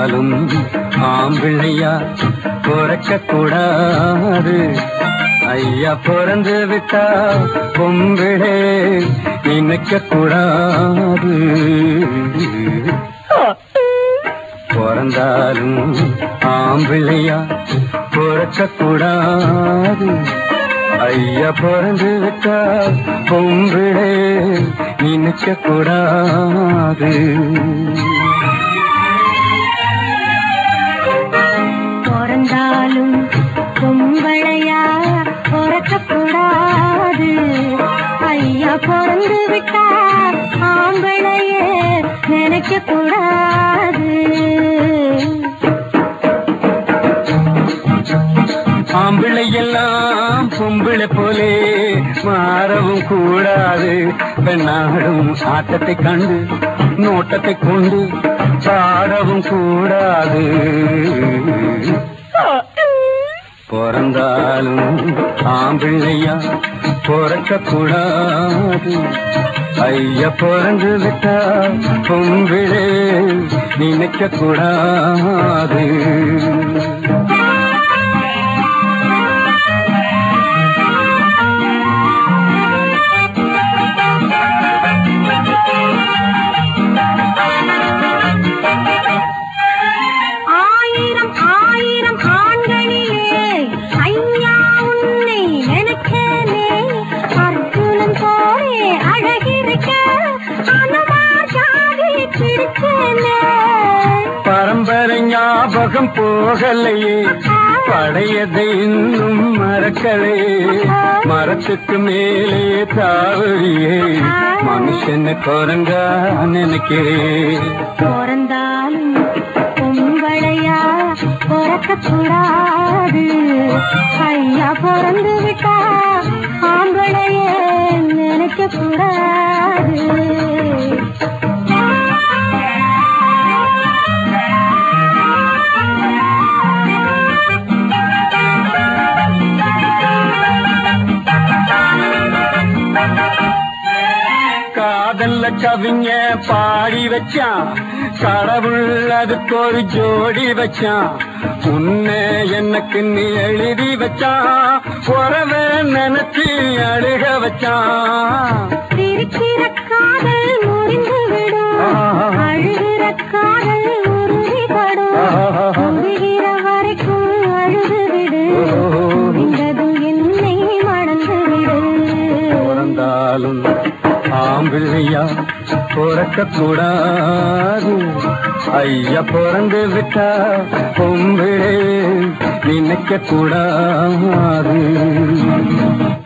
பிறந்தாலும் ஆம்பிள்ளையா பிறக்க கூடாது. ஐயா பிறந்து விட்டா பொம்பிளே நினைக்க கூடாது. பிறந்தாலும் ஆம்பிள்ளையா பிறக்க கூடாது. ஐயா பிறந்து விட்டா பொம்பிளே நினைக்க கூடாது. பிறந்தாலும் பொம்பளையா பிறக்க கூடாது. ஐயா பிறந்து விட்டா ஆம்பளையே நினைக்க கூடாது. ஆம்பிள்ளை எல்லாம் பொம்பிளை போலே மாறவும் கூடாது. பெண்ணாடும் ஆட்டத்தை கண்டு நோட்டத்தை கொண்டு பாடவும் கூடாது. பிறந்தாலும் ஆம்பிள்ளையா பிறக்க கூடாது. ஐயா பிறந்து விட்டா பொம்பிளே நினைக்க கூடாது. பரம்பரை ஞாபகம் போகலையே, பழையதை இன்னும் மறக்கலையே. மரத்துக்கு மேலே தாவறியே மனுஷனை குரங்கா நினைக்கிறேன். பிறந்தாலும் பொம்பளையா பிறக்க கூடாது. ஐயா பிறந்து விட்டா ஆம்பளையே நினைக்க கூடாது. காதல்ல கவிஞ பாடி வச்சான், கடவுள் அதுக்கு ஒரு ஜோடி வச்சான். உன்னை எனக்கு நீ எழுதி வச்சான், உறவை நினைச்சு அழுக வச்சான். இருக்கிற காதல் முறிந்து விடும், அழுகிற காதல் உறுதிப்படும். முடிகிற வரைக்கும் அழுது விடு, முடிந்ததும் என்னை மறந்து விடு. பிறந்தாலும் ஆம்பிள்ளையா பிறக்க கூடாது. ஐயா பிறந்து விட்டா பொம்பிளே நினைக்க கூடாது.